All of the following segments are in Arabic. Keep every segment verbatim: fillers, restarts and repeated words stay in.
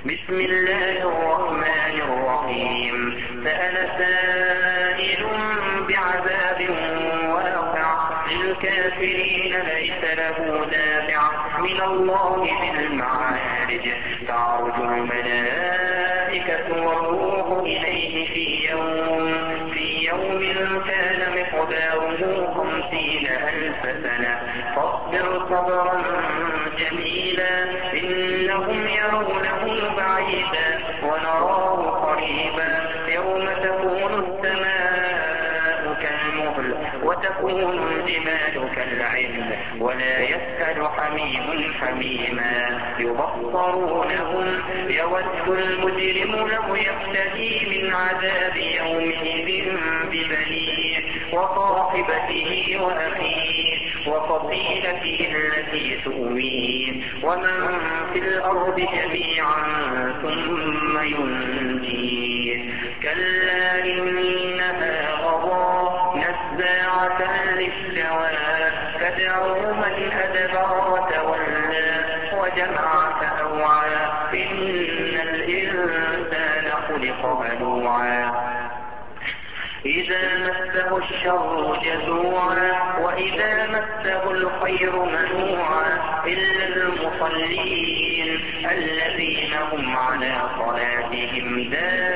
بسم الله الرحمن الرحيم سأل سائل بعذاب واقع للكافرين ليس له دافع من الله ذي المعارج تعرج الملائكة والروح إليه في يوم في يوم كان مقداره خمسين ألف سنة فاصبر صبرا جميلا إنهم يرونه بعيدا ونراه قريبا يوم تكون السماء كالمهل وتكون الجبال كالعهن ولا يسأل حميم حميما يبصرونهم يود المجرم لو يفتدي من عذاب يومئذ ببنيه وصاحبته وأخيه وفصيلته التي تؤويه ومن في الأرض جميعا ثم ينجيه كلا إنها غضى نزاعة للشوى تدعو من أدبر وتولى وجمع فأوعى إن الإنسان خلق هلوعا إذا مسه الشر جزوعا وإذا مسه الخير منوعا إلا المصلين الذين هم على صلاتهم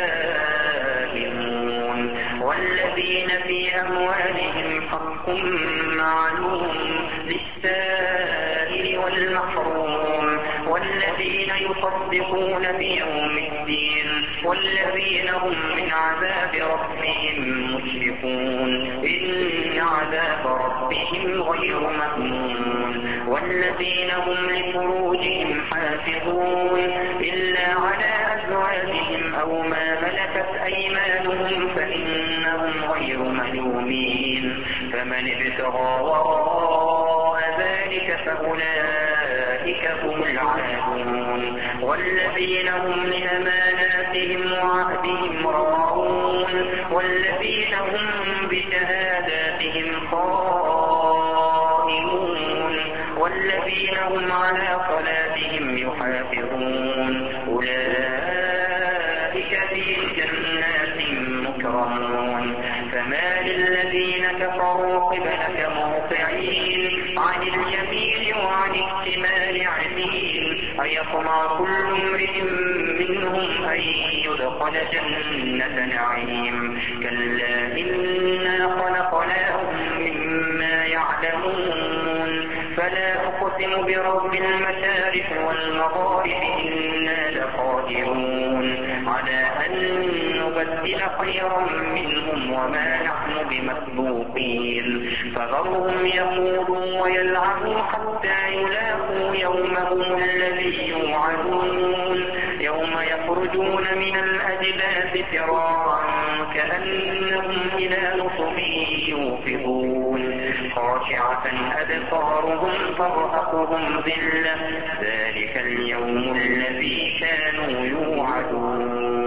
دائمون والذين في أموالهم حق معلوم للسائل والمحروم والذين يصدقون بيوم الدين والذين هم من عذاب ربهم مشركون إن عذاب ربهم غير مأمون والذين هم لفروجهم حافظون إلا على أزواجهم أو ما ملكت أيمانهم فإنهم غير ملومين فمن ابتغى وراء ذلك فأولئك هم العادون والذين هم لأماناتهم وعهدهم راعون والذين هم بشهاداتهم قائمون والذين هم على صلاتهم يحافظون أولئك في جنات مكرمون فما للذين كفروا قبلك مهطعين عن اليمين وعن الشمال عزين أيطمع كل امرئ منهم أن يدخل جنة نعيم كلا إنا خلقناهم مما يعلمون فلا أقسم برب المشارق والمغارب إنا لقادرون على أن نبدل خيرا منهم وما نحن بمسبوقين فذرهم يخوضوا ويلعبوا حتى يلاقوا يومهم الذي يوعدون يوم يخرجون من الأجداث سراعا كأنهم إلى نصب يوفضون خاشعة أبصارهم ترهقهم ذلة ذلك اليوم الذي كانوا يوعدون